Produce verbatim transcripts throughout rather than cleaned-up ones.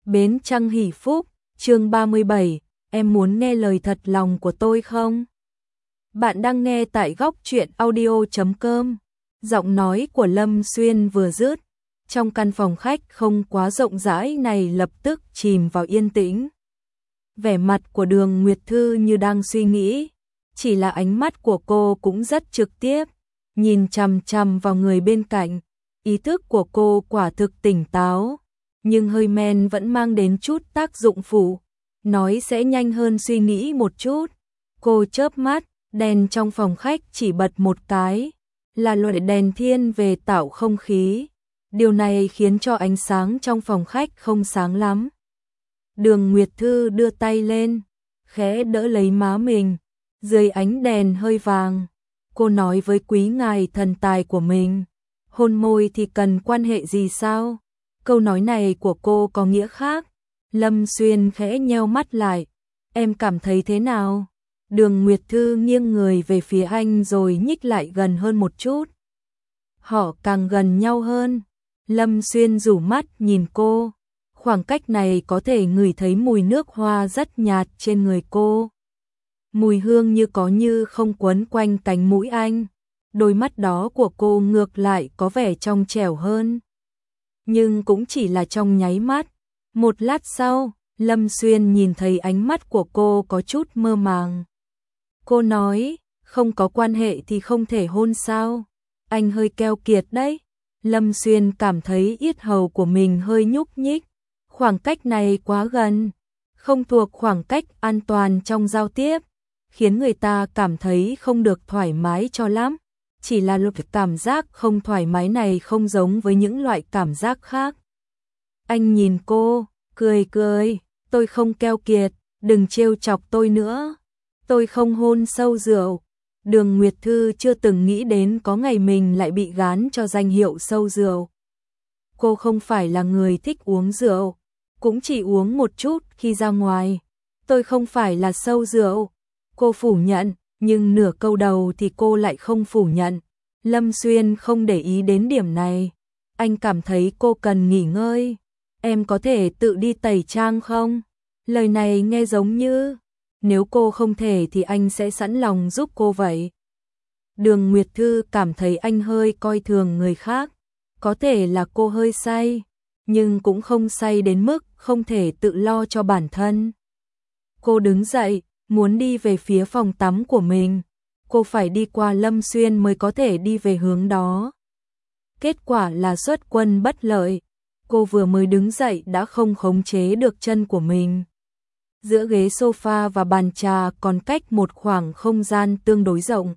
Bến Trăng Hỷ Phúc, chương ba mươi bảy, em muốn nghe lời thật lòng của tôi không? Bạn đang nghe tại góc truyện audio chấm com. Giọng nói của Lâm Xuyên vừa dứt, trong căn phòng khách không quá rộng rãi này lập tức chìm vào yên tĩnh. Vẻ mặt của Đường Nguyệt Thư như đang suy nghĩ, chỉ là ánh mắt của cô cũng rất trực tiếp, nhìn chằm chằm vào người bên cạnh. Ý thức của cô quả thực tỉnh táo, nhưng hơi men vẫn mang đến chút tác dụng phụ, nói sẽ nhanh hơn suy nghĩ một chút. Cô chớp mắt, đèn trong phòng khách chỉ bật một cái, là loại đèn thiên về tạo không khí. Điều này khiến cho ánh sáng trong phòng khách không sáng lắm. Đường Nguyệt Thư đưa tay lên, khẽ đỡ lấy má mình, dưới ánh đèn hơi vàng. Cô nói với quý ngài thần tài của mình, hôn môi thì cần quan hệ gì sao? Câu nói này của cô có nghĩa khác. Lâm Xuyên khẽ nheo mắt lại. Em cảm thấy thế nào? Đường Nguyệt Thư nghiêng người về phía anh rồi nhích lại gần hơn một chút. Họ càng gần nhau hơn. Lâm Xuyên rủ mắt nhìn cô. Khoảng cách này có thể ngửi thấy mùi nước hoa rất nhạt trên người cô. Mùi hương như có như không quấn quanh cánh mũi anh. Đôi mắt đó của cô ngược lại có vẻ trong trẻo hơn. Nhưng cũng chỉ là trong nháy mắt. Một lát sau, Lâm Xuyên nhìn thấy ánh mắt của cô có chút mơ màng. Cô nói, không có quan hệ thì không thể hôn sao? Anh hơi keo kiệt đấy. Lâm Xuyên cảm thấy yết hầu của mình hơi nhúc nhích. Khoảng cách này quá gần, không thuộc khoảng cách an toàn trong giao tiếp, khiến người ta cảm thấy không được thoải mái cho lắm. Chỉ là lúc cảm giác không thoải mái này không giống với những loại cảm giác khác. Anh nhìn cô, cười cười, tôi không keo kiệt, đừng trêu chọc tôi nữa. Tôi không hôn sâu rượu. Đường Nguyệt Thư chưa từng nghĩ đến có ngày mình lại bị gán cho danh hiệu sâu rượu. Cô không phải là người thích uống rượu, cũng chỉ uống một chút khi ra ngoài. Tôi không phải là sâu rượu. Cô phủ nhận, nhưng nửa câu đầu thì cô lại không phủ nhận. Lâm Xuyên không để ý đến điểm này. Anh cảm thấy cô cần nghỉ ngơi. Em có thể tự đi tẩy trang không? Lời này nghe giống như, nếu cô không thể thì anh sẽ sẵn lòng giúp cô vậy. Đường Nguyệt Thư cảm thấy anh hơi coi thường người khác. Có thể là cô hơi say, nhưng cũng không say đến mức không thể tự lo cho bản thân. Cô đứng dậy, muốn đi về phía phòng tắm của mình. Cô phải đi qua Lâm Xuyên mới có thể đi về hướng đó. Kết quả là xuất quân bất lợi. Cô vừa mới đứng dậy đã không khống chế được chân của mình. Giữa ghế sofa và bàn trà còn cách một khoảng không gian tương đối rộng.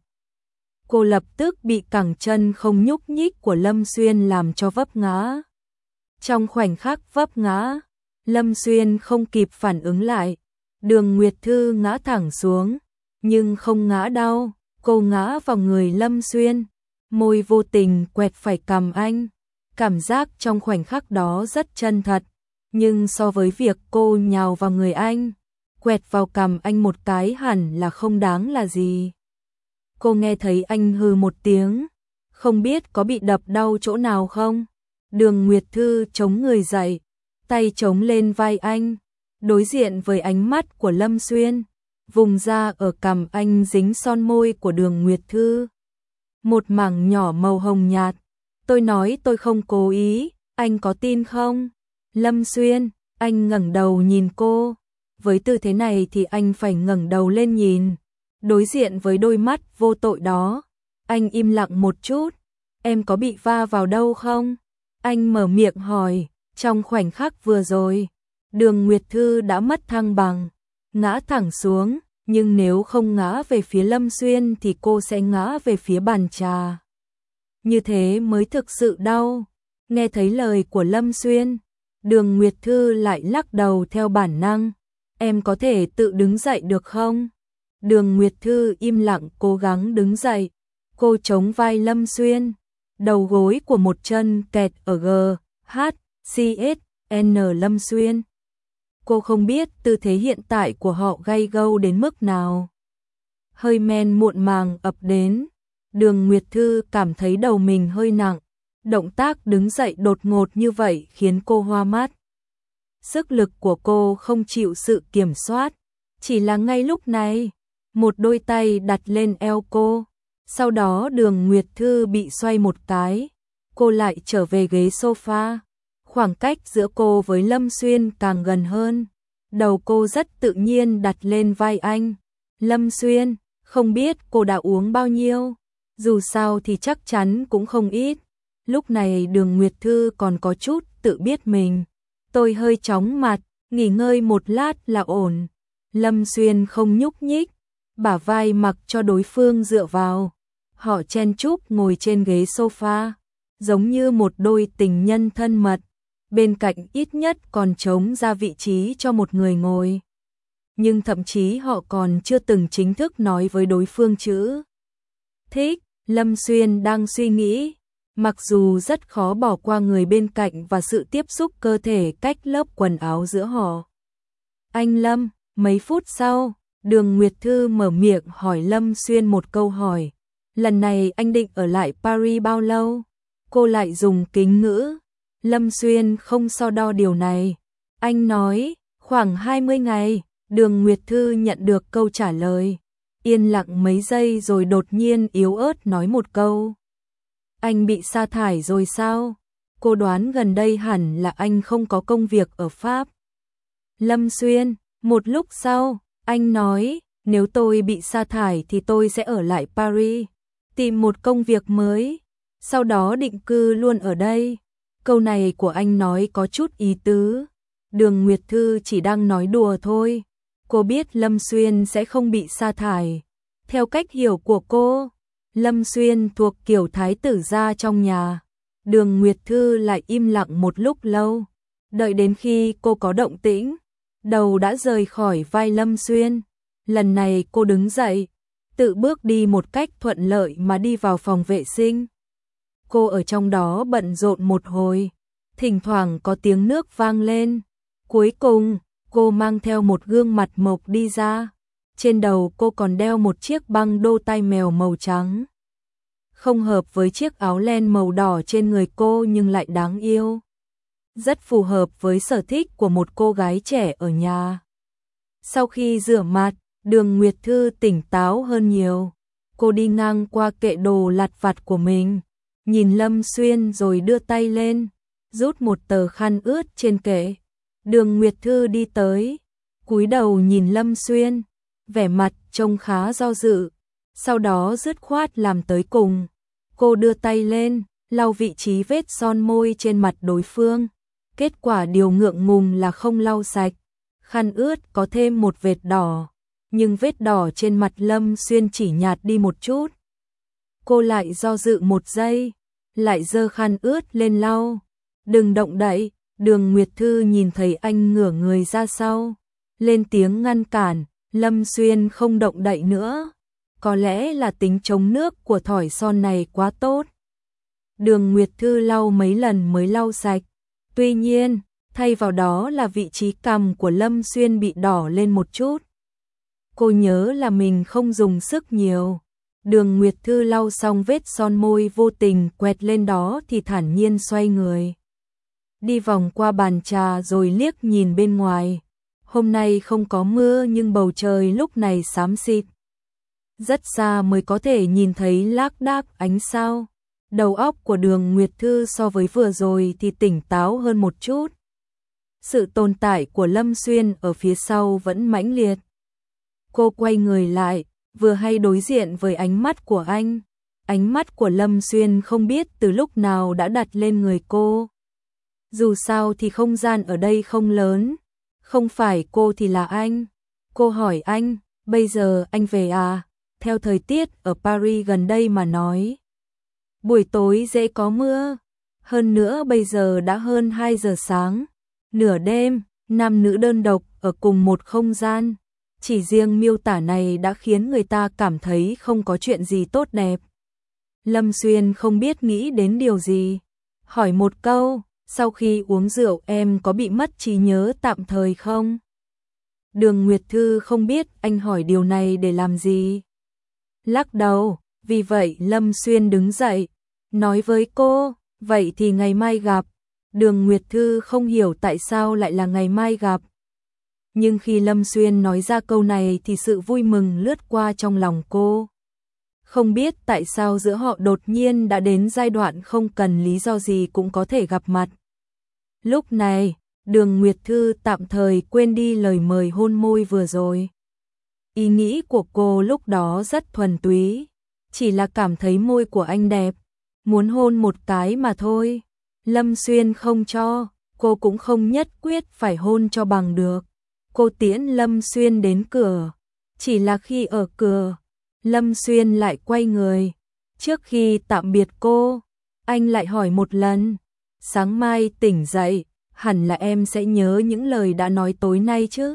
Cô lập tức bị cẳng chân không nhúc nhích của Lâm Xuyên làm cho vấp ngã. Trong khoảnh khắc vấp ngã, Lâm Xuyên không kịp phản ứng lại. Đường Nguyệt Thư ngã thẳng xuống, nhưng không ngã đau. Cô ngã vào người Lâm Xuyên, môi vô tình quẹt phải cằm anh. Cảm giác trong khoảnh khắc đó rất chân thật, nhưng so với việc cô nhào vào người anh, quẹt vào cằm anh một cái hẳn là không đáng là gì. Cô nghe thấy anh hừ một tiếng, không biết có bị đập đau chỗ nào không? Đường Nguyệt Thư chống người dậy, tay chống lên vai anh, đối diện với ánh mắt của Lâm Xuyên. Vùng da ở cằm anh dính son môi của Đường Nguyệt Thư. Một mảng nhỏ màu hồng nhạt. Tôi nói tôi không cố ý, anh có tin không? Lâm Xuyên, anh ngẩng đầu nhìn cô. Với tư thế này thì anh phải ngẩng đầu lên nhìn. Đối diện với đôi mắt vô tội đó, anh im lặng một chút. Em có bị va vào đâu không? Anh mở miệng hỏi. Trong khoảnh khắc vừa rồi, Đường Nguyệt Thư đã mất thăng bằng, ngã thẳng xuống, nhưng nếu không ngã về phía Lâm Xuyên thì cô sẽ ngã về phía bàn trà. Như thế mới thực sự đau. Nghe thấy lời của Lâm Xuyên, Đường Nguyệt Thư lại lắc đầu theo bản năng. Em có thể tự đứng dậy được không? Đường Nguyệt Thư im lặng cố gắng đứng dậy. Cô chống vai Lâm Xuyên, đầu gối của một chân kẹt ở G, H, C, S, N Lâm Xuyên. Cô không biết tư thế hiện tại của họ gay gâu đến mức nào. Hơi men muộn màng ập đến. Đường Nguyệt Thư cảm thấy đầu mình hơi nặng. Động tác đứng dậy đột ngột như vậy khiến cô hoa mắt. sức lực của cô không chịu sự kiểm soát. Chỉ là ngay lúc này, một đôi tay đặt lên eo cô, sau đó Đường Nguyệt Thư bị xoay một cái, cô lại trở về ghế sofa. Khoảng cách giữa cô với Lâm Xuyên càng gần hơn, đầu cô rất tự nhiên đặt lên vai anh. Lâm Xuyên, không biết cô đã uống bao nhiêu, dù sao thì chắc chắn cũng không ít. Lúc này Đường Nguyệt Thư còn có chút tự biết mình. Tôi hơi chóng mặt, nghỉ ngơi một lát là ổn. Lâm Xuyên không nhúc nhích, bả vai mặc cho đối phương dựa vào. Họ chen chúc ngồi trên ghế sofa, giống như một đôi tình nhân thân mật. Bên cạnh ít nhất còn trống ra vị trí cho một người ngồi. Nhưng thậm chí họ còn chưa từng chính thức nói với đối phương chữ thích. Lâm Xuyên đang suy nghĩ, mặc dù rất khó bỏ qua người bên cạnh và sự tiếp xúc cơ thể cách lớp quần áo giữa họ. Anh Lâm, mấy phút sau, Đường Nguyệt Thư mở miệng hỏi Lâm Xuyên một câu hỏi. Lần này anh định ở lại Paris bao lâu? Cô lại dùng kính ngữ. Lâm Xuyên không so đo điều này. Anh nói, khoảng hai mươi ngày. Đường Nguyệt Thư nhận được câu trả lời. Yên lặng mấy giây rồi đột nhiên yếu ớt nói một câu. Anh bị sa thải rồi sao? Cô đoán gần đây hẳn là anh không có công việc ở Pháp. Lâm Xuyên, một lúc sau, anh nói, nếu tôi bị sa thải thì tôi sẽ ở lại Paris, tìm một công việc mới, sau đó định cư luôn ở đây. Câu này của anh nói có chút ý tứ. Đường Nguyệt Thư chỉ đang nói đùa thôi. Cô biết Lâm Xuyên sẽ không bị sa thải. Theo cách hiểu của cô, Lâm Xuyên thuộc kiểu thái tử gia trong nhà. Đường Nguyệt Thư lại im lặng một lúc lâu, đợi đến khi cô có động tĩnh, đầu đã rời khỏi vai Lâm Xuyên. Lần này cô đứng dậy, tự bước đi một cách thuận lợi mà đi vào phòng vệ sinh. Cô ở trong đó bận rộn một hồi, thỉnh thoảng có tiếng nước vang lên. Cuối cùng, cô mang theo một gương mặt mộc đi ra. Trên đầu cô còn đeo một chiếc băng đô tai mèo màu trắng. Không hợp với chiếc áo len màu đỏ trên người cô nhưng lại đáng yêu. Rất phù hợp với sở thích của một cô gái trẻ ở nhà. Sau khi rửa mặt, Đường Nguyệt Thư tỉnh táo hơn nhiều. Cô đi ngang qua kệ đồ lặt vặt của mình, nhìn Lâm Xuyên rồi đưa tay lên, rút một tờ khăn ướt trên kệ. Đường Nguyệt Thư đi tới, cúi đầu nhìn Lâm Xuyên, vẻ mặt trông khá do dự, sau đó dứt khoát làm tới cùng. Cô đưa tay lên, lau vị trí vết son môi trên mặt đối phương. Kết quả điều ngượng ngùng là không lau sạch. Khăn ướt có thêm một vệt đỏ, nhưng vết đỏ trên mặt Lâm Xuyên chỉ nhạt đi một chút. Cô lại do dự một giây, lại giơ khăn ướt lên lau. Đừng động đậy. Đường Nguyệt Thư nhìn thấy anh ngửa người ra sau, lên tiếng ngăn cản. Lâm Xuyên không động đậy nữa. Có lẽ là tính chống nước của thỏi son này quá tốt. Đường Nguyệt Thư lau mấy lần mới lau sạch. Tuy nhiên, thay vào đó là vị trí cằm của Lâm Xuyên bị đỏ lên một chút. Cô nhớ là mình không dùng sức nhiều. Đường Nguyệt Thư lau xong vết son môi vô tình quẹt lên đó thì thản nhiên xoay người. Đi vòng qua bàn trà rồi liếc nhìn bên ngoài. Hôm nay không có mưa nhưng bầu trời lúc này xám xịt. Rất xa mới có thể nhìn thấy lác đác ánh sao. Đầu óc của Đường Nguyệt Thư so với vừa rồi thì tỉnh táo hơn một chút. Sự tồn tại của Lâm Xuyên ở phía sau vẫn mãnh liệt. Cô quay người lại, vừa hay đối diện với ánh mắt của anh. Ánh mắt của Lâm Xuyên không biết từ lúc nào đã đặt lên người cô. Dù sao thì không gian ở đây không lớn. Không phải cô thì là anh. Cô hỏi anh, bây giờ anh về à? Theo thời tiết ở Paris gần đây mà nói, buổi tối dễ có mưa. Hơn nữa bây giờ đã hơn hai giờ sáng. Nửa đêm, nam nữ đơn độc ở cùng một không gian. Chỉ riêng miêu tả này đã khiến người ta cảm thấy không có chuyện gì tốt đẹp. Lâm Xuyên không biết nghĩ đến điều gì. Hỏi một câu, sau khi uống rượu em có bị mất trí nhớ tạm thời không? Đường Nguyệt Thư không biết anh hỏi điều này để làm gì. Lắc đầu, vì vậy Lâm Xuyên đứng dậy, nói với cô, vậy thì ngày mai gặp. Đường Nguyệt Thư không hiểu tại sao lại là ngày mai gặp. Nhưng khi Lâm Xuyên nói ra câu này thì sự vui mừng lướt qua trong lòng cô. Không biết tại sao giữa họ đột nhiên đã đến giai đoạn không cần lý do gì cũng có thể gặp mặt. Lúc này, Đường Nguyệt Thư tạm thời quên đi lời mời hôn môi vừa rồi. Ý nghĩ của cô lúc đó rất thuần túy, chỉ là cảm thấy môi của anh đẹp, muốn hôn một cái mà thôi. Lâm Xuyên không cho, cô cũng không nhất quyết phải hôn cho bằng được. Cô tiễn Lâm Xuyên đến cửa, chỉ là khi ở cửa, Lâm Xuyên lại quay người. Trước khi tạm biệt cô, anh lại hỏi một lần, sáng mai tỉnh dậy, hẳn là em sẽ nhớ những lời đã nói tối nay chứ?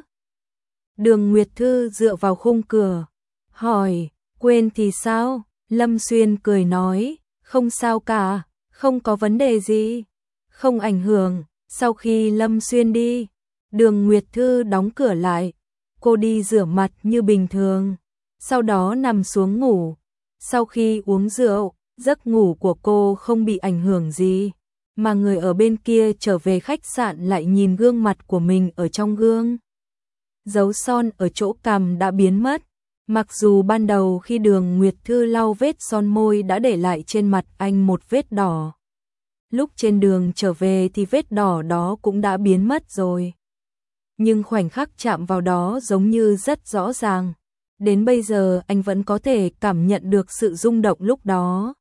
Đường Nguyệt Thư dựa vào khung cửa, hỏi, quên thì sao? Lâm Xuyên cười nói, không sao cả, không có vấn đề gì, không ảnh hưởng. Sau khi Lâm Xuyên đi, Đường Nguyệt Thư đóng cửa lại, cô đi rửa mặt như bình thường, sau đó nằm xuống ngủ. Sau khi uống rượu, giấc ngủ của cô không bị ảnh hưởng gì, mà người ở bên kia trở về khách sạn lại nhìn gương mặt của mình ở trong gương. Dấu son ở chỗ cằm đã biến mất, mặc dù ban đầu khi Đường Nguyệt Thư lau vết son môi đã để lại trên mặt anh một vết đỏ. Lúc trên đường trở về thì vết đỏ đó cũng đã biến mất rồi. Nhưng khoảnh khắc chạm vào đó giống như rất rõ ràng. Đến bây giờ anh vẫn có thể cảm nhận được sự rung động lúc đó.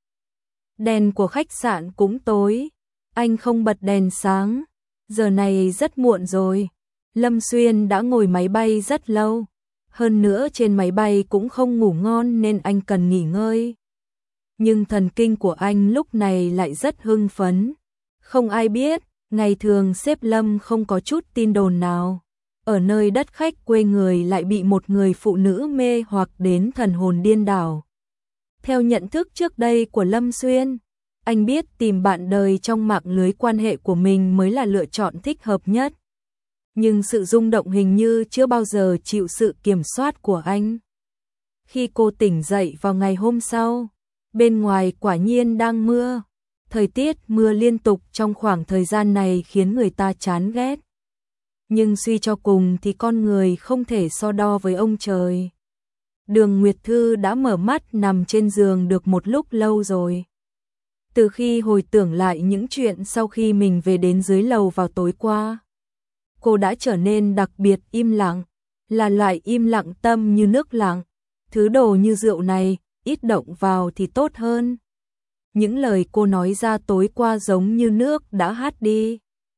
Đèn của khách sạn cũng tối, anh không bật đèn sáng. Giờ này rất muộn rồi. Lâm Xuyên đã ngồi máy bay rất lâu. Hơn nữa trên máy bay cũng không ngủ ngon nên anh cần nghỉ ngơi. Nhưng thần kinh của anh lúc này lại rất hưng phấn. Không ai biết, ngày thường sếp Lâm không có chút tin đồn nào. Ở nơi đất khách quê người lại bị một người phụ nữ mê hoặc đến thần hồn điên đảo. Theo nhận thức trước đây của Lâm Xuyên, anh biết tìm bạn đời trong mạng lưới quan hệ của mình mới là lựa chọn thích hợp nhất. Nhưng sự rung động hình như chưa bao giờ chịu sự kiểm soát của anh. Khi cô tỉnh dậy vào ngày hôm sau, bên ngoài quả nhiên đang mưa. Thời tiết mưa liên tục trong khoảng thời gian này khiến người ta chán ghét. Nhưng suy cho cùng thì con người không thể so đo với ông trời. Đường Nguyệt Thư đã mở mắt nằm trên giường được một lúc lâu rồi. Từ khi hồi tưởng lại những chuyện sau khi mình về đến dưới lầu vào tối qua, cô đã trở nên đặc biệt im lặng, là loại im lặng tâm như nước lặng. Thứ đồ như rượu này, ít động vào thì tốt hơn. Những lời cô nói ra tối qua giống như nước đã hát đi.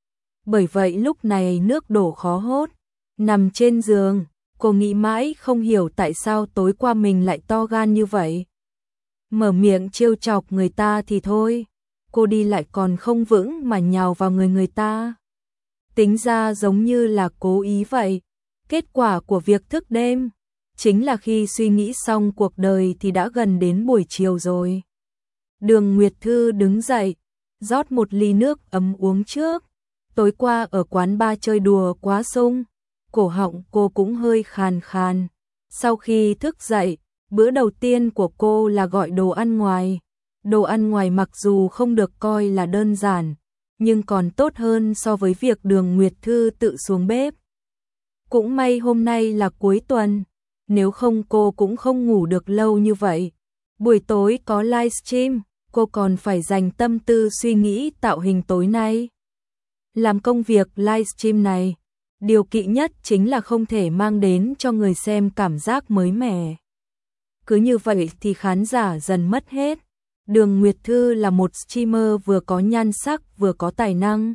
Bởi vậy lúc này nước đổ khó hốt. Nằm trên giường, cô nghĩ mãi không hiểu tại sao tối qua mình lại to gan như vậy. Mở miệng trêu chọc người ta thì thôi, cô đi lại còn không vững mà nhào vào người người ta. Tính ra giống như là cố ý vậy. Kết quả của việc thức đêm chính là khi suy nghĩ xong cuộc đời thì đã gần đến buổi chiều rồi. Đường Nguyệt Thư đứng dậy, rót một ly nước ấm uống trước. Tối qua ở quán bar chơi đùa quá sung, cổ họng cô cũng hơi khàn khàn. Sau khi thức dậy, bữa đầu tiên của cô là gọi đồ ăn ngoài. Đồ ăn ngoài mặc dù không được coi là đơn giản, nhưng còn tốt hơn so với việc Đường Nguyệt Thư tự xuống bếp. Cũng may hôm nay là cuối tuần, nếu không cô cũng không ngủ được lâu như vậy. Buổi tối có livestream, cô còn phải dành tâm tư suy nghĩ tạo hình tối nay. Làm công việc livestream này, điều kỵ nhất chính là không thể mang đến cho người xem cảm giác mới mẻ. Cứ như vậy thì khán giả dần mất hết. Đường Nguyệt Thư là một streamer vừa có nhan sắc vừa có tài năng.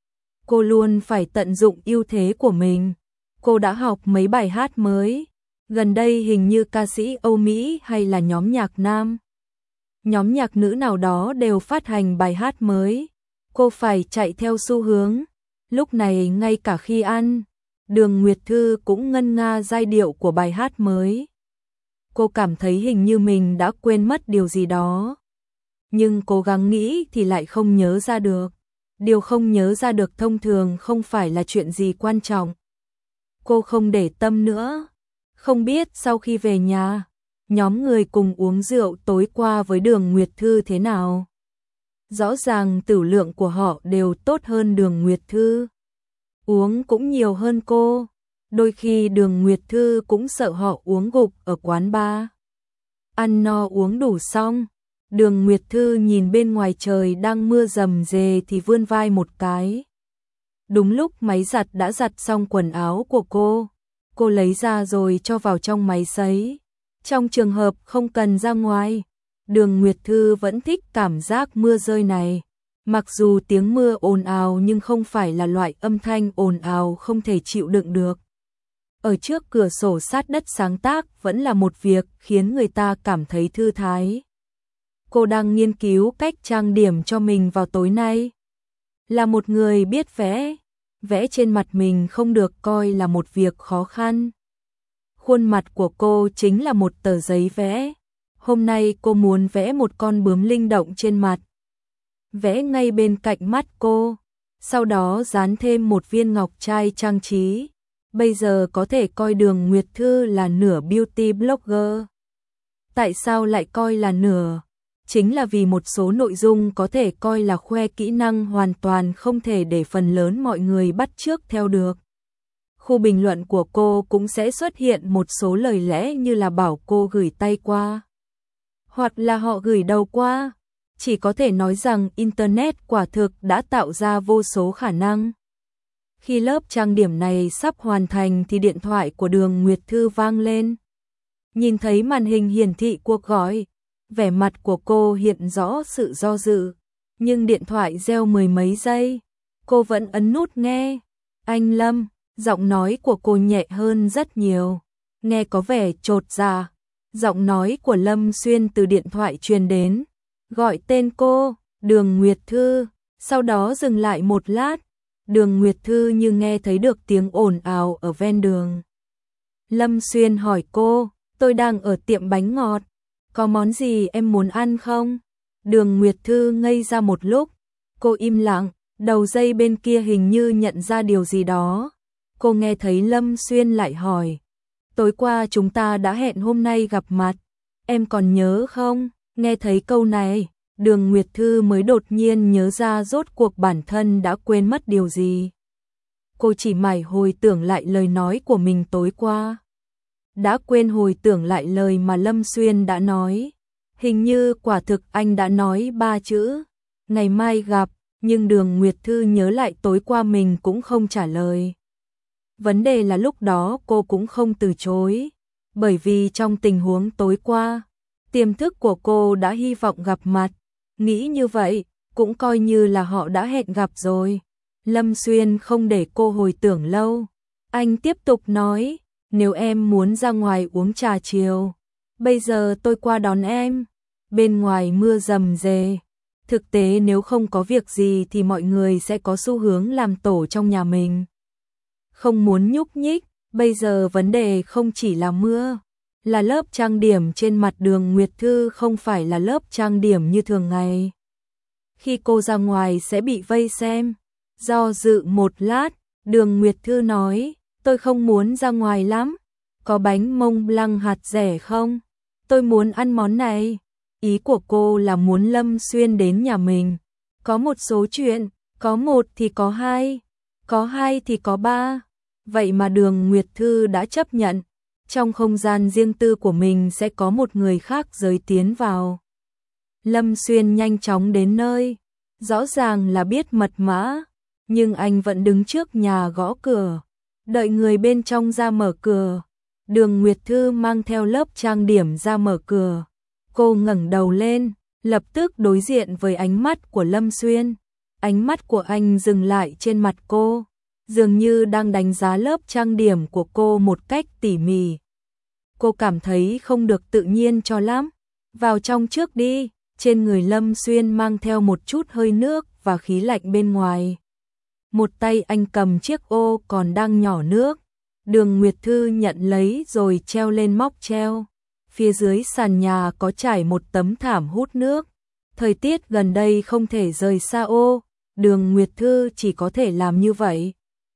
Cô luôn phải tận dụng ưu thế của mình. Cô đã học mấy bài hát mới. Gần đây hình như ca sĩ Âu Mỹ hay là nhóm nhạc nam, nhóm nhạc nữ nào đó đều phát hành bài hát mới. Cô phải chạy theo xu hướng. Lúc này ngay cả khi ăn, Đường Nguyệt Thư cũng ngân nga giai điệu của bài hát mới. Cô cảm thấy hình như mình đã quên mất điều gì đó. Nhưng cố gắng nghĩ thì lại không nhớ ra được. Điều không nhớ ra được thông thường không phải là chuyện gì quan trọng. Cô không để tâm nữa. Không biết sau khi về nhà, nhóm người cùng uống rượu tối qua với Đường Nguyệt Thư thế nào. Rõ ràng tửu lượng của họ đều tốt hơn Đường Nguyệt Thư. Uống cũng nhiều hơn cô. Đôi khi Đường Nguyệt Thư cũng sợ họ uống gục ở quán bar. Ăn no uống đủ xong, Đường Nguyệt Thư nhìn bên ngoài trời đang mưa rầm rề thì vươn vai một cái. Đúng lúc máy giặt đã giặt xong quần áo của cô, cô lấy ra rồi cho vào trong máy sấy. Trong trường hợp không cần ra ngoài, Đường Nguyệt Thư vẫn thích cảm giác mưa rơi này. Mặc dù tiếng mưa ồn ào nhưng không phải là loại âm thanh ồn ào không thể chịu đựng được. Ở trước cửa sổ sát đất sáng tác vẫn là một việc khiến người ta cảm thấy thư thái. Cô đang nghiên cứu cách trang điểm cho mình vào tối nay. Là một người biết vẽ, vẽ trên mặt mình không được coi là một việc khó khăn. Khuôn mặt của cô chính là một tờ giấy vẽ. Hôm nay cô muốn vẽ một con bướm linh động trên mặt. Vẽ ngay bên cạnh mắt cô, sau đó dán thêm một viên ngọc trai trang trí. Bây giờ có thể coi Đường Nguyệt Thư là nửa beauty blogger. Tại sao lại coi là nửa? Chính là vì một số nội dung có thể coi là khoe kỹ năng hoàn toàn không thể để phần lớn mọi người bắt chước theo được. Khu bình luận của cô cũng sẽ xuất hiện một số lời lẽ như là bảo cô gửi tay qua, hoặc là họ gửi đầu qua. Chỉ có thể nói rằng Internet quả thực đã tạo ra vô số khả năng. Khi lớp trang điểm này sắp hoàn thành thì điện thoại của Đường Nguyệt Thư vang lên. Nhìn thấy màn hình hiển thị cuộc gọi, vẻ mặt của cô hiện rõ sự do dự. Nhưng điện thoại reo mười mấy giây, cô vẫn ấn nút nghe. Anh Lâm, giọng nói của cô nhẹ hơn rất nhiều, nghe có vẻ chột dạ. Giọng nói của Lâm Xuyên từ điện thoại truyền đến, gọi tên cô, Đường Nguyệt Thư, sau đó dừng lại một lát. Đường Nguyệt Thư như nghe thấy được tiếng ồn ào ở ven đường. Lâm Xuyên hỏi cô, tôi đang ở tiệm bánh ngọt, có món gì em muốn ăn không? Đường Nguyệt Thư ngây ra một lúc, cô im lặng, đầu dây bên kia hình như nhận ra điều gì đó. Cô nghe thấy Lâm Xuyên lại hỏi, tối qua chúng ta đã hẹn hôm nay gặp mặt, em còn nhớ không? Nghe thấy câu này, Đường Nguyệt Thư mới đột nhiên nhớ ra rốt cuộc bản thân đã quên mất điều gì. Cô chỉ mải hồi tưởng lại lời nói của mình tối qua. Đã quên hồi tưởng lại lời mà Lâm Xuyên đã nói. Hình như quả thực anh đã nói ba chữ, ngày mai gặp, nhưng Đường Nguyệt Thư nhớ lại tối qua mình cũng không trả lời. Vấn đề là lúc đó cô cũng không từ chối, bởi vì trong tình huống tối qua, tiềm thức của cô đã hy vọng gặp mặt. Nghĩ như vậy, cũng coi như là họ đã hẹn gặp rồi. Lâm Xuyên không để cô hồi tưởng lâu. Anh tiếp tục nói, nếu em muốn ra ngoài uống trà chiều, bây giờ tôi qua đón em. Bên ngoài mưa rầm rề. Thực tế nếu không có việc gì thì mọi người sẽ có xu hướng làm tổ trong nhà mình. Không muốn nhúc nhích, bây giờ vấn đề không chỉ là mưa. Là lớp trang điểm trên mặt Đường Nguyệt Thư không phải là lớp trang điểm như thường ngày. Khi cô ra ngoài sẽ bị vây xem. Do dự một lát, Đường Nguyệt Thư nói, tôi không muốn ra ngoài lắm. Có bánh mông blanc hạt dẻ không? Tôi muốn ăn món này. Ý của cô là muốn Lâm Xuyên đến nhà mình. Có một số chuyện, có một thì có hai, có hai thì có ba. Vậy mà Đường Nguyệt Thư đã chấp nhận. Trong không gian riêng tư của mình sẽ có một người khác giới tiến vào. Lâm Xuyên nhanh chóng đến nơi, rõ ràng là biết mật mã, nhưng anh vẫn đứng trước nhà gõ cửa, đợi người bên trong ra mở cửa. Đường Nguyệt Thư mang theo lớp trang điểm ra mở cửa. Cô ngẩng đầu lên, lập tức đối diện với ánh mắt của Lâm Xuyên. Ánh mắt của anh dừng lại trên mặt cô, dường như đang đánh giá lớp trang điểm của cô một cách tỉ mỉ. Cô cảm thấy không được tự nhiên cho lắm. Vào trong trước đi. Trên người Lâm Xuyên mang theo một chút hơi nước và khí lạnh bên ngoài. Một tay anh cầm chiếc ô còn đang nhỏ nước. Đường Nguyệt Thư nhận lấy rồi treo lên móc treo. Phía dưới sàn nhà có trải một tấm thảm hút nước. Thời tiết gần đây không thể rời xa ô, Đường Nguyệt Thư chỉ có thể làm như vậy.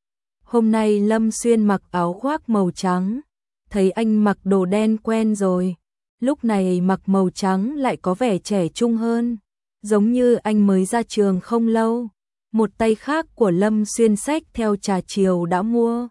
Hôm nay Lâm Xuyên mặc áo khoác màu trắng. Thấy anh mặc đồ đen quen rồi, lúc này mặc màu trắng lại có vẻ trẻ trung hơn. giống như anh mới ra trường không lâu. Một tay khác của Lâm Xuyên xách theo trà chiều đã mua.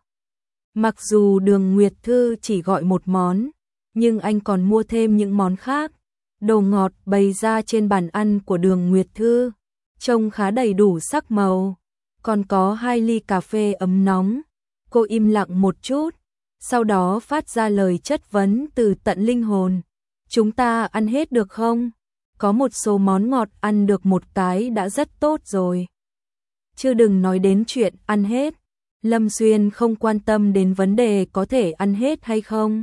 Mặc dù Đường Nguyệt Thư chỉ gọi một món, nhưng anh còn mua thêm những món khác. Đồ ngọt bày ra trên bàn ăn của Đường Nguyệt Thư, trông khá đầy đủ sắc màu. Còn có hai ly cà phê ấm nóng. Cô im lặng một chút, sau đó phát ra lời chất vấn từ tận linh hồn. Chúng ta ăn hết được không? Có một số món ngọt ăn được một cái đã rất tốt rồi. Chứ đừng nói đến chuyện ăn hết. Lâm Xuyên không quan tâm đến vấn đề có thể ăn hết hay không.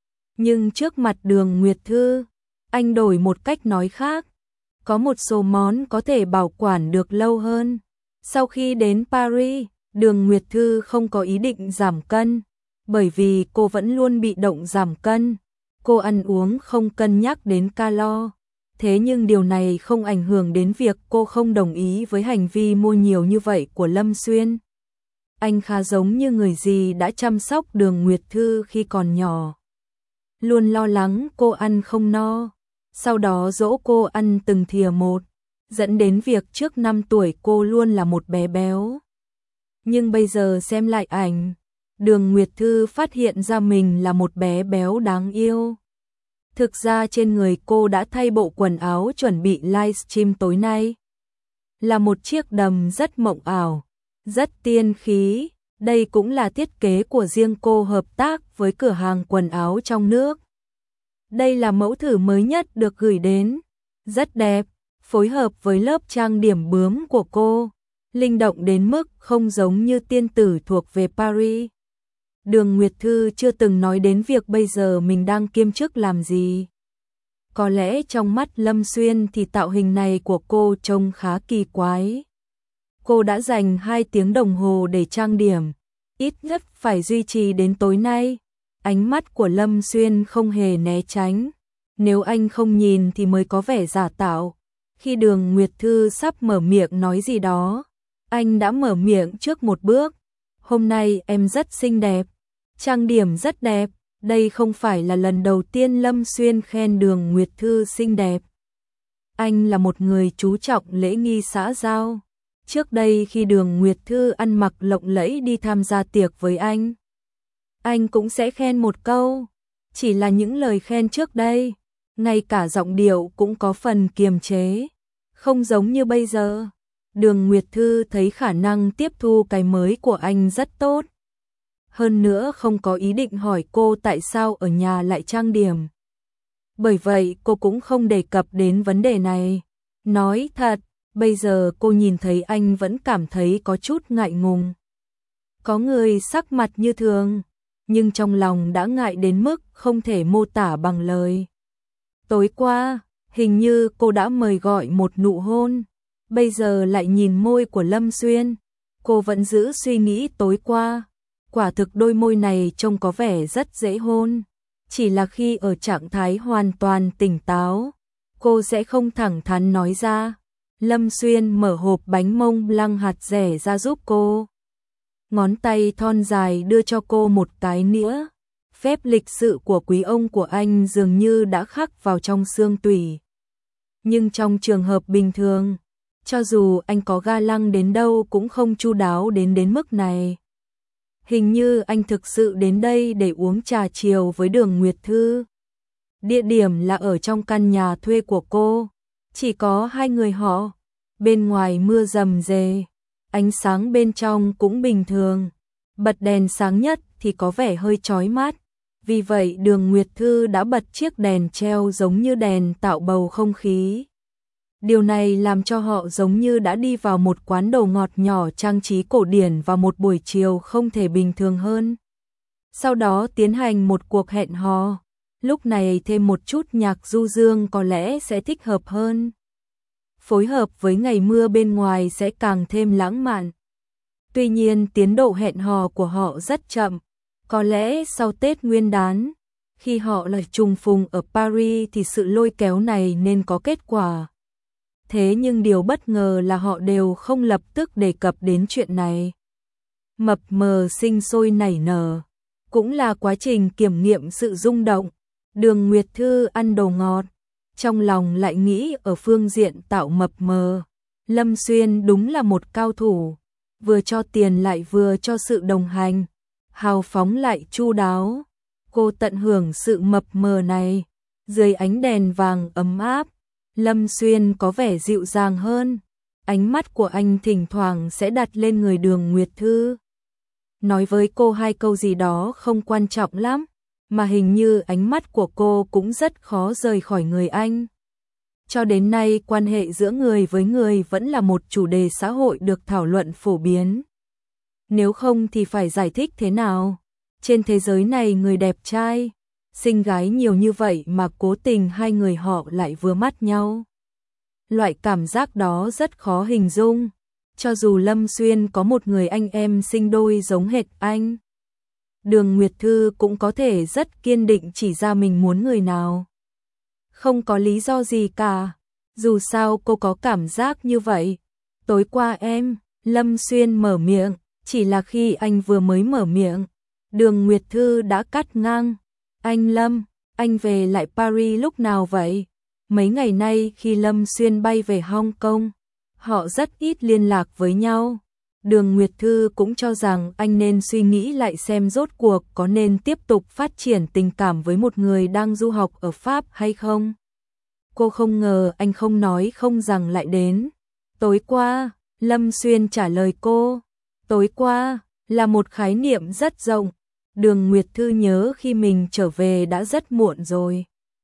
Nhưng trước mặt Đường Nguyệt Thư, anh đổi một cách nói khác. Có một số món có thể bảo quản được lâu hơn. Sau khi đến Paris, Đường Nguyệt Thư không có ý định giảm cân, bởi vì cô vẫn luôn bị động giảm cân. Cô ăn uống không cân nhắc đến calo. Thế nhưng điều này không ảnh hưởng đến việc cô không đồng ý với hành vi mua nhiều như vậy của Lâm Xuyên. Anh khá giống như người dì đã chăm sóc Đường Nguyệt Thư khi còn nhỏ. Luôn lo lắng cô ăn không no, sau đó dỗ cô ăn từng thìa một, dẫn đến việc trước năm tuổi cô luôn là một bé béo. Nhưng bây giờ xem lại ảnh, Đường Nguyệt Thư phát hiện ra mình là một bé béo đáng yêu. Thực ra trên người cô đã thay bộ quần áo chuẩn bị livestream tối nay. Là một chiếc đầm rất mộng ảo, rất tiên khí. Đây cũng là thiết kế của riêng cô hợp tác với cửa hàng quần áo trong nước. Đây là mẫu thử mới nhất được gửi đến. Rất đẹp, phối hợp với lớp trang điểm bướm của cô. Linh động đến mức không giống như tiên tử thuộc về Paris. Đường Nguyệt Thư chưa từng nói đến việc bây giờ mình đang kiêm chức làm gì. Có lẽ trong mắt Lâm Xuyên thì tạo hình này của cô trông khá kỳ quái. Cô đã dành hai tiếng đồng hồ để trang điểm, ít nhất phải duy trì đến tối nay. Ánh mắt của Lâm Xuyên không hề né tránh. Nếu anh không nhìn thì mới có vẻ giả tạo. Khi Đường Nguyệt Thư sắp mở miệng nói gì đó, anh đã mở miệng trước một bước. Hôm nay em rất xinh đẹp, trang điểm rất đẹp. Đây không phải là lần đầu tiên Lâm Xuyên khen Đường Nguyệt Thư xinh đẹp. Anh là một người chú trọng lễ nghi xã giao. Trước đây khi Đường Nguyệt Thư ăn mặc lộng lẫy đi tham gia tiệc với anh, anh cũng sẽ khen một câu. Chỉ là những lời khen trước đây, ngay cả giọng điệu cũng có phần kiềm chế, không giống như bây giờ. Đường Nguyệt Thư thấy khả năng tiếp thu cái mới của anh rất tốt. Hơn nữa không có ý định hỏi cô tại sao ở nhà lại trang điểm. Bởi vậy cô cũng không đề cập đến vấn đề này. Nói thật, bây giờ cô nhìn thấy anh vẫn cảm thấy có chút ngại ngùng. Có người sắc mặt như thường, nhưng trong lòng đã ngại đến mức không thể mô tả bằng lời. Tối qua, hình như cô đã mời gọi một nụ hôn, bây giờ lại nhìn môi của Lâm Xuyên. Cô vẫn giữ suy nghĩ tối qua. Quả thực đôi môi này trông có vẻ rất dễ hôn. Chỉ là khi ở trạng thái hoàn toàn tỉnh táo, cô sẽ không thẳng thắn nói ra. Lâm Xuyên mở hộp bánh mông blanc hạt dẻ ra giúp cô. Ngón tay thon dài đưa cho cô một cái nĩa. Phép lịch sự của quý ông của anh dường như đã khắc vào trong xương tủy. Nhưng trong trường hợp bình thường, cho dù anh có ga lăng đến đâu cũng không chu đáo đến đến mức này. Hình như anh thực sự đến đây để uống trà chiều với Đường Nguyệt Thư. Địa điểm là ở trong căn nhà thuê của cô. Chỉ có hai người họ. Bên ngoài mưa rầm rề, ánh sáng bên trong cũng bình thường. Bật đèn sáng nhất thì có vẻ hơi chói mắt. Vì vậy Đường Nguyệt Thư đã bật chiếc đèn treo giống như đèn tạo bầu không khí. Điều này làm cho họ giống như đã đi vào một quán đồ ngọt nhỏ trang trí cổ điển vào một buổi chiều không thể bình thường hơn. Sau đó tiến hành một cuộc hẹn hò. Lúc này thêm một chút nhạc du dương có lẽ sẽ thích hợp hơn. Phối hợp với ngày mưa bên ngoài sẽ càng thêm lãng mạn. Tuy nhiên tiến độ hẹn hò của họ rất chậm. Có lẽ sau Tết Nguyên đán, khi họ lại trùng phùng ở Paris thì sự lôi kéo này nên có kết quả. Thế nhưng điều bất ngờ là họ đều không lập tức đề cập đến chuyện này. Mập mờ sinh sôi nảy nở, cũng là quá trình kiểm nghiệm sự rung động. Đường Nguyệt Thư ăn đồ ngọt, trong lòng lại nghĩ ở phương diện tạo mập mờ. Lâm Xuyên đúng là một cao thủ, vừa cho tiền lại vừa cho sự đồng hành, hào phóng lại chu đáo. Cô tận hưởng sự mập mờ này, dưới ánh đèn vàng ấm áp, Lâm Xuyên có vẻ dịu dàng hơn. Ánh mắt của anh thỉnh thoảng sẽ đặt lên người Đường Nguyệt Thư, nói với cô hai câu gì đó không quan trọng lắm, mà hình như ánh mắt của cô cũng rất khó rời khỏi người anh. Cho đến nay quan hệ giữa người với người vẫn là một chủ đề xã hội được thảo luận phổ biến. Nếu không thì phải giải thích thế nào? Trên thế giới này người đẹp trai, xinh gái nhiều như vậy mà cố tình hai người họ lại vừa mắt nhau. Loại cảm giác đó rất khó hình dung, cho dù Lâm Xuyên có một người anh em sinh đôi giống hệt anh. Đường Nguyệt Thư cũng có thể rất kiên định chỉ ra mình muốn người nào. Không có lý do gì cả, dù sao cô có cảm giác như vậy. Tối qua em, Lâm Xuyên mở miệng, chỉ là khi anh vừa mới mở miệng, Đường Nguyệt Thư đã cắt ngang. Anh Lâm, anh về lại Paris lúc nào vậy? Mấy ngày nay khi Lâm Xuyên bay về Hong Kong, họ rất ít liên lạc với nhau. Đường Nguyệt Thư cũng cho rằng anh nên suy nghĩ lại xem rốt cuộc có nên tiếp tục phát triển tình cảm với một người đang du học ở Pháp hay không. Cô không ngờ anh không nói không rằng lại đến. Tối qua, Lâm Xuyên trả lời cô. Tối qua, là một khái niệm rất rộng. Đường Nguyệt Thư nhớ khi mình trở về đã rất muộn rồi.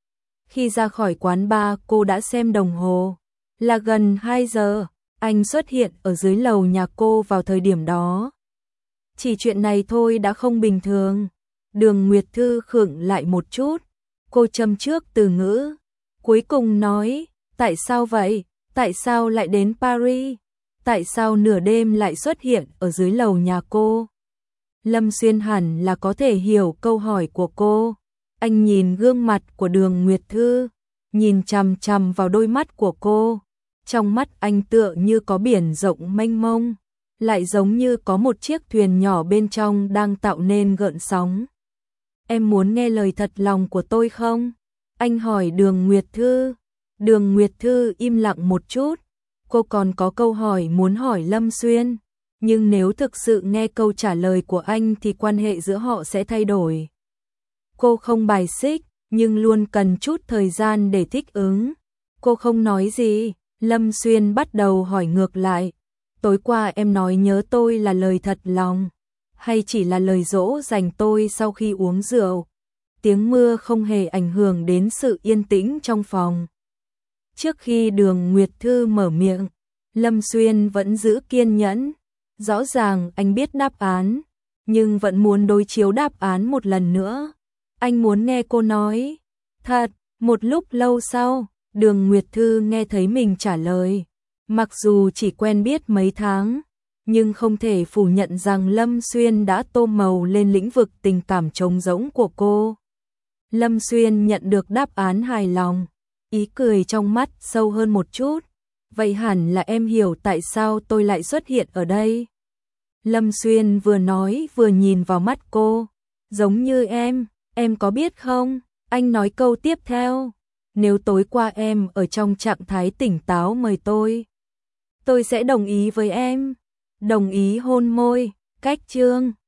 Khi ra khỏi quán bar cô đã xem đồng hồ. Là gần hai giờ, anh xuất hiện ở dưới lầu nhà cô vào thời điểm đó. Chỉ chuyện này thôi đã không bình thường. Đường Nguyệt Thư khựng lại một chút. Cô châm trước từ ngữ. Cuối cùng nói, tại sao vậy? Tại sao lại đến Paris? Tại sao nửa đêm lại xuất hiện ở dưới lầu nhà cô? Lâm Xuyên hẳn là có thể hiểu câu hỏi của cô. Anh nhìn gương mặt của Đường Nguyệt Thư, nhìn chằm chằm vào đôi mắt của cô. Trong mắt anh tựa như có biển rộng mênh mông, lại giống như có một chiếc thuyền nhỏ bên trong đang tạo nên gợn sóng. Em muốn nghe lời thật lòng của tôi không? Anh hỏi Đường Nguyệt Thư. Đường Nguyệt Thư im lặng một chút. Cô còn có câu hỏi muốn hỏi Lâm Xuyên. Nhưng nếu thực sự nghe câu trả lời của anh thì quan hệ giữa họ sẽ thay đổi. Cô không bài xích, nhưng luôn cần chút thời gian để thích ứng. Cô không nói gì. Lâm Xuyên bắt đầu hỏi ngược lại. Tối qua em nói nhớ tôi là lời thật lòng, hay chỉ là lời dỗ dành tôi sau khi uống rượu? Tiếng mưa không hề ảnh hưởng đến sự yên tĩnh trong phòng. Trước khi Đường Nguyệt Thư mở miệng, Lâm Xuyên vẫn giữ kiên nhẫn. Rõ ràng anh biết đáp án, nhưng vẫn muốn đối chiếu đáp án một lần nữa. Anh muốn nghe cô nói. Thật, một lúc lâu sau, Đường Nguyệt Thư nghe thấy mình trả lời. Mặc dù chỉ quen biết mấy tháng, nhưng không thể phủ nhận rằng Lâm Xuyên đã tô màu lên lĩnh vực tình cảm trống rỗng của cô. Lâm Xuyên nhận được đáp án hài lòng, ý cười trong mắt sâu hơn một chút. Vậy hẳn là em hiểu tại sao tôi lại xuất hiện ở đây. Lâm Xuyên vừa nói vừa nhìn vào mắt cô. Giống như em, em có biết không? Anh nói câu tiếp theo. Nếu tối qua em ở trong trạng thái tỉnh táo mời tôi, tôi sẽ đồng ý với em. Đồng ý hôn môi, cách chương.